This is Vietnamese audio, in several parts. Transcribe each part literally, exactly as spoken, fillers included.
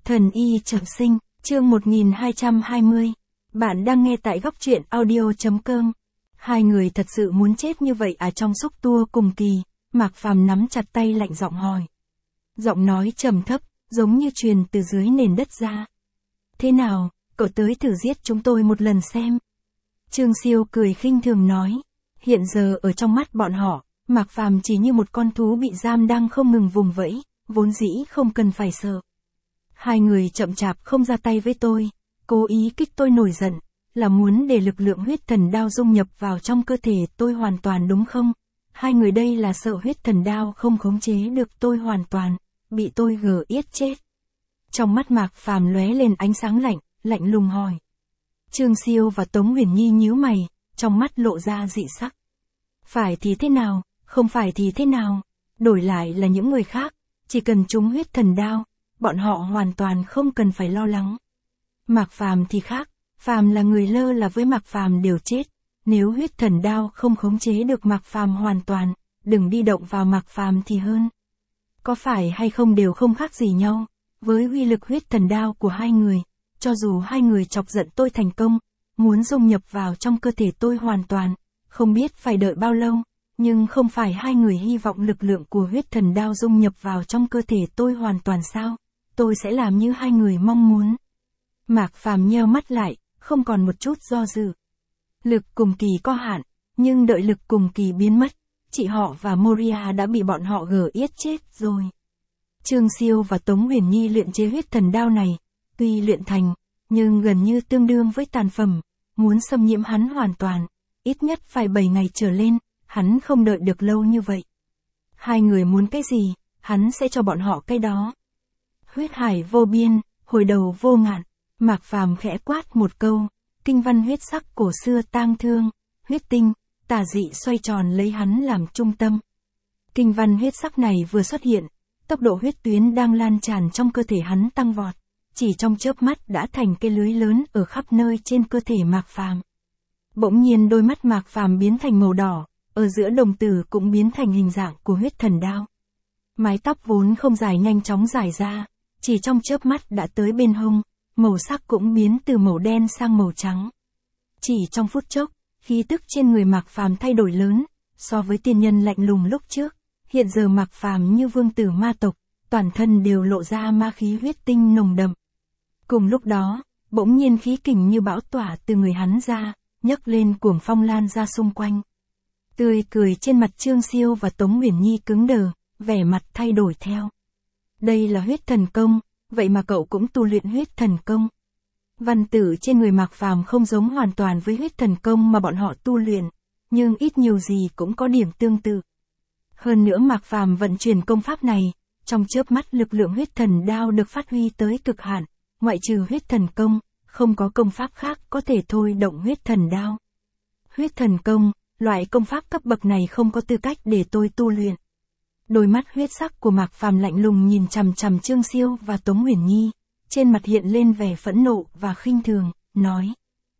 Thần y trọng sinh, chương một nghìn hai trăm hai mươi. Bạn đang nghe tại góc truyện audio.com. Hai người thật sự muốn chết như vậy à? Trong xúc tua cùng kỳ, Mạc Phàm nắm chặt tay lạnh giọng hỏi. Giọng nói trầm thấp, giống như truyền từ dưới nền đất ra. Thế nào, cậu tới thử giết chúng tôi một lần xem. Trương Siêu cười khinh thường nói. Hiện giờ ở trong mắt bọn họ, Mạc Phàm chỉ như một con thú bị giam đang không ngừng vùng vẫy, vốn dĩ không cần phải sợ. Hai người chậm chạp không ra tay với tôi, cố ý kích tôi nổi giận, là muốn để lực lượng huyết thần đao dung nhập vào trong cơ thể tôi hoàn toàn đúng không? Hai người đây là sợ huyết thần đao không khống chế được tôi hoàn toàn, bị tôi gờ yết chết. Trong mắt Mạc Phàm lóe lên ánh sáng lạnh, lạnh lùng hỏi. Trương Siêu và Tống Huyền Nhi nhíu mày, trong mắt lộ ra dị sắc. Phải thì thế nào, không phải thì thế nào, đổi lại là những người khác, chỉ cần trúng huyết thần đao, bọn họ hoàn toàn không cần phải lo lắng. Mạc Phàm thì khác, phàm là người lơ là với Mạc Phàm đều chết, nếu huyết thần đao không khống chế được Mạc Phàm hoàn toàn, đừng đi động vào Mạc Phàm thì hơn. Có phải hay không đều không khác gì nhau, với uy lực huyết thần đao của hai người, cho dù hai người chọc giận tôi thành công, muốn dung nhập vào trong cơ thể tôi hoàn toàn, không biết phải đợi bao lâu, nhưng không phải hai người hy vọng lực lượng của huyết thần đao dung nhập vào trong cơ thể tôi hoàn toàn sao? Tôi sẽ làm như hai người mong muốn. Mạc Phàm nheo mắt lại, không còn một chút do dự. Lực cùng kỳ có hạn, nhưng đợi lực cùng kỳ biến mất, chị họ và Moria đã bị bọn họ gờ yết chết rồi. Trương Siêu và Tống Huyền Nhi luyện chế huyết thần đao này, tuy luyện thành, nhưng gần như tương đương với tàn phẩm, muốn xâm nhiễm hắn hoàn toàn, ít nhất phải bảy ngày trở lên, hắn không đợi được lâu như vậy. Hai người muốn cái gì, hắn sẽ cho bọn họ cái đó. Huyết hải vô biên, hồi đầu vô ngạn, Mạc Phàm khẽ quát một câu, kinh văn huyết sắc cổ xưa tang thương, huyết tinh, tà dị xoay tròn lấy hắn làm trung tâm. Kinh văn huyết sắc này vừa xuất hiện, tốc độ huyết tuyến đang lan tràn trong cơ thể hắn tăng vọt, chỉ trong chớp mắt đã thành cái lưới lớn ở khắp nơi trên cơ thể Mạc Phàm. Bỗng nhiên đôi mắt Mạc Phàm biến thành màu đỏ, ở giữa đồng tử cũng biến thành hình dạng của huyết thần đao. Mái tóc vốn không dài nhanh chóng dài ra, chỉ trong chớp mắt đã tới bên hông, màu sắc cũng biến từ màu đen sang màu trắng. Chỉ trong phút chốc, khí tức trên người Mạc Phàm thay đổi lớn, so với tiên nhân lạnh lùng lúc trước, hiện giờ Mạc Phàm như vương tử ma tộc, toàn thân đều lộ ra ma khí huyết tinh nồng đậm. Cùng lúc đó, bỗng nhiên khí kình như bão tỏa từ người hắn ra, nhấc lên cuồng phong lan ra xung quanh. Tươi cười trên mặt Trương Siêu và Tống Huyền Nhi cứng đờ, vẻ mặt thay đổi theo. Đây là huyết thần công, vậy mà cậu cũng tu luyện huyết thần công. Văn tử trên người Mạc Phàm không giống hoàn toàn với huyết thần công mà bọn họ tu luyện, nhưng ít nhiều gì cũng có điểm tương tự. Hơn nữa Mạc Phàm vận chuyển công pháp này, trong chớp mắt lực lượng huyết thần đao được phát huy tới cực hạn, ngoại trừ huyết thần công, không có công pháp khác có thể thôi động huyết thần đao. Huyết thần công, loại công pháp cấp bậc này không có tư cách để tôi tu luyện. Đôi mắt huyết sắc của Mạc Phàm lạnh lùng nhìn chằm chằm Trương Siêu và Tống Huyền Nhi, trên mặt hiện lên vẻ phẫn nộ và khinh thường, nói.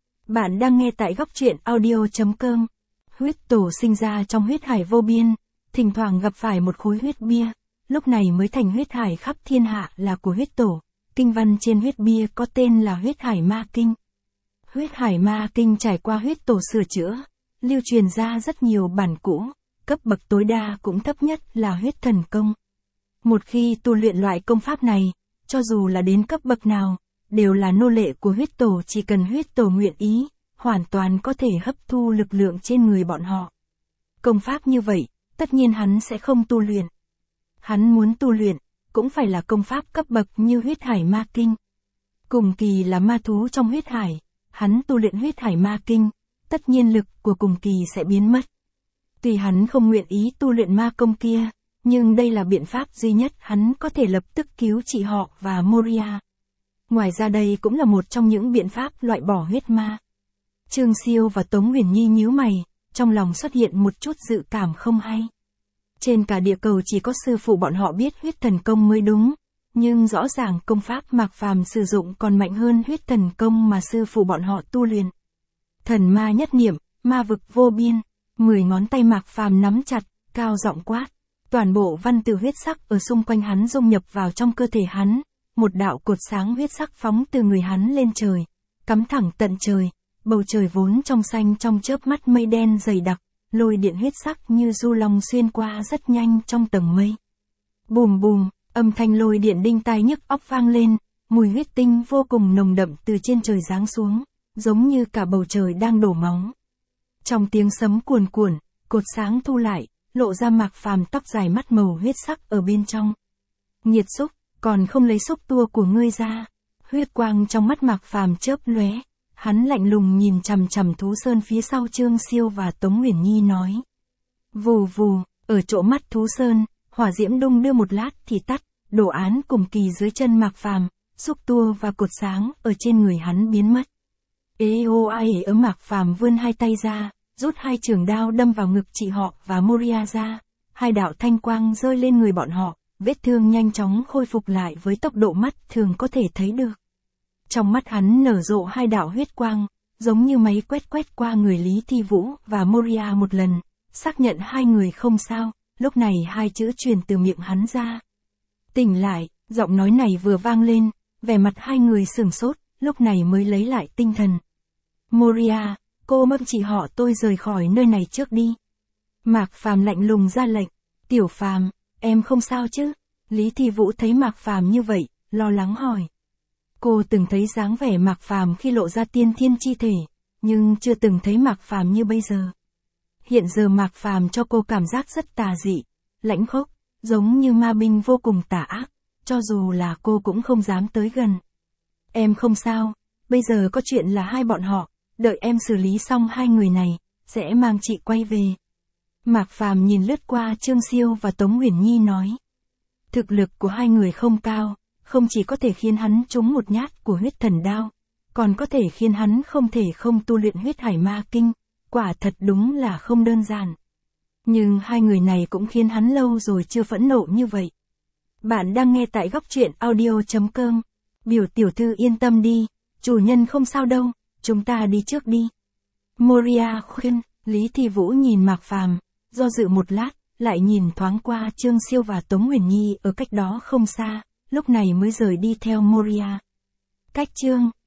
Bạn đang nghe tại góc truyện audio.com. Huyết tổ sinh ra trong huyết hải vô biên, thỉnh thoảng gặp phải một khối huyết bia, lúc này mới thành huyết hải khắp thiên hạ là của huyết tổ. Kinh văn trên huyết bia có tên là huyết hải ma kinh. Huyết hải ma kinh trải qua huyết tổ sửa chữa, lưu truyền ra rất nhiều bản cũ, cấp bậc tối đa cũng thấp nhất là huyết thần công. Một khi tu luyện loại công pháp này, cho dù là đến cấp bậc nào, đều là nô lệ của huyết tổ, chỉ cần huyết tổ nguyện ý, hoàn toàn có thể hấp thu lực lượng trên người bọn họ. Công pháp như vậy, tất nhiên hắn sẽ không tu luyện. Hắn muốn tu luyện, cũng phải là công pháp cấp bậc như huyết hải ma kinh. Cùng kỳ là ma thú trong huyết hải, hắn tu luyện huyết hải ma kinh, tất nhiên lực của cùng kỳ sẽ biến mất. Tuy hắn không nguyện ý tu luyện ma công kia, nhưng đây là biện pháp duy nhất hắn có thể lập tức cứu chị họ và Moria. Ngoài ra đây cũng là một trong những biện pháp loại bỏ huyết ma. Trương Siêu và Tống Huyền Nhi nhíu mày, trong lòng xuất hiện một chút dự cảm không hay. Trên cả địa cầu chỉ có sư phụ bọn họ biết huyết thần công mới đúng, nhưng rõ ràng công pháp Mạc Phàm sử dụng còn mạnh hơn huyết thần công mà sư phụ bọn họ tu luyện. Thần ma nhất niệm, ma vực vô biên, mười ngón tay Mạc Phàm nắm chặt, cao giọng quát, toàn bộ văn tự huyết sắc ở xung quanh hắn dung nhập vào trong cơ thể hắn, một đạo cột sáng huyết sắc phóng từ người hắn lên trời, cắm thẳng tận trời, bầu trời vốn trong xanh trong chớp mắt mây đen dày đặc, lôi điện huyết sắc như du long xuyên qua rất nhanh trong tầng mây. Bùm bùm, âm thanh lôi điện đinh tai nhức óc vang lên, mùi huyết tinh vô cùng nồng đậm từ trên trời giáng xuống, giống như cả bầu trời đang đổ máu. Trong tiếng sấm cuồn cuộn, cột sáng thu lại, lộ ra Mạc Phàm tóc dài mắt màu huyết sắc ở bên trong. Nhiệt xúc, còn không lấy xúc tua của ngươi ra. Huyết quang trong mắt Mạc Phàm chớp lóe, hắn lạnh lùng nhìn chằm chằm Thú Sơn phía sau Trương Siêu và Tống Uyển Nhi nói. Vù vù, ở chỗ mắt Thú Sơn, hỏa diễm đung đưa một lát thì tắt, đồ án cùng kỳ dưới chân Mạc Phàm, xúc tua và cột sáng ở trên người hắn biến mất. Ê ô ai ở Mạc Phàm vươn hai tay ra, rút hai trường đao đâm vào ngực chị họ và Moria ra, hai đạo thanh quang rơi lên người bọn họ, vết thương nhanh chóng khôi phục lại với tốc độ mắt thường có thể thấy được. Trong mắt hắn nở rộ hai đạo huyết quang, giống như máy quét quét qua người Lý Thi Vũ và Moria một lần, xác nhận hai người không sao, lúc này hai chữ truyền từ miệng hắn ra. Tỉnh lại, giọng nói này vừa vang lên, vẻ mặt hai người sửng sốt, lúc này mới lấy lại tinh thần. Moria, cô mâm chị họ tôi rời khỏi nơi này trước đi. Mạc Phàm lạnh lùng ra lệnh. Tiểu Phàm, em không sao chứ? Lý Thi Vũ thấy Mạc Phàm như vậy, lo lắng hỏi. Cô từng thấy dáng vẻ Mạc Phàm khi lộ ra tiên thiên chi thể, nhưng chưa từng thấy Mạc Phàm như bây giờ. Hiện giờ Mạc Phàm cho cô cảm giác rất tà dị, lãnh khốc, giống như ma binh vô cùng tà ác, cho dù là cô cũng không dám tới gần. Em không sao, bây giờ có chuyện là hai bọn họ, đợi em xử lý xong hai người này, sẽ mang chị quay về. Mạc Phàm nhìn lướt qua Trương Siêu và Tống Uyển Nhi nói. Thực lực của hai người không cao, không chỉ có thể khiến hắn trúng một nhát của huyết thần đao, còn có thể khiến hắn không thể không tu luyện huyết hải ma kinh, quả thật đúng là không đơn giản. Nhưng hai người này cũng khiến hắn lâu rồi chưa phẫn nộ như vậy. Bạn đang nghe tại góc truyện audio chấm com. Biểu tiểu thư yên tâm đi, chủ nhân không sao đâu, chúng ta đi trước đi. Moria khuyên. Lý Thi Vũ nhìn Mạc Phàm, do dự một lát, lại nhìn thoáng qua Trương Siêu và Tống Uyển Nhi ở cách đó không xa, lúc này mới rời đi theo Moria. Cách chương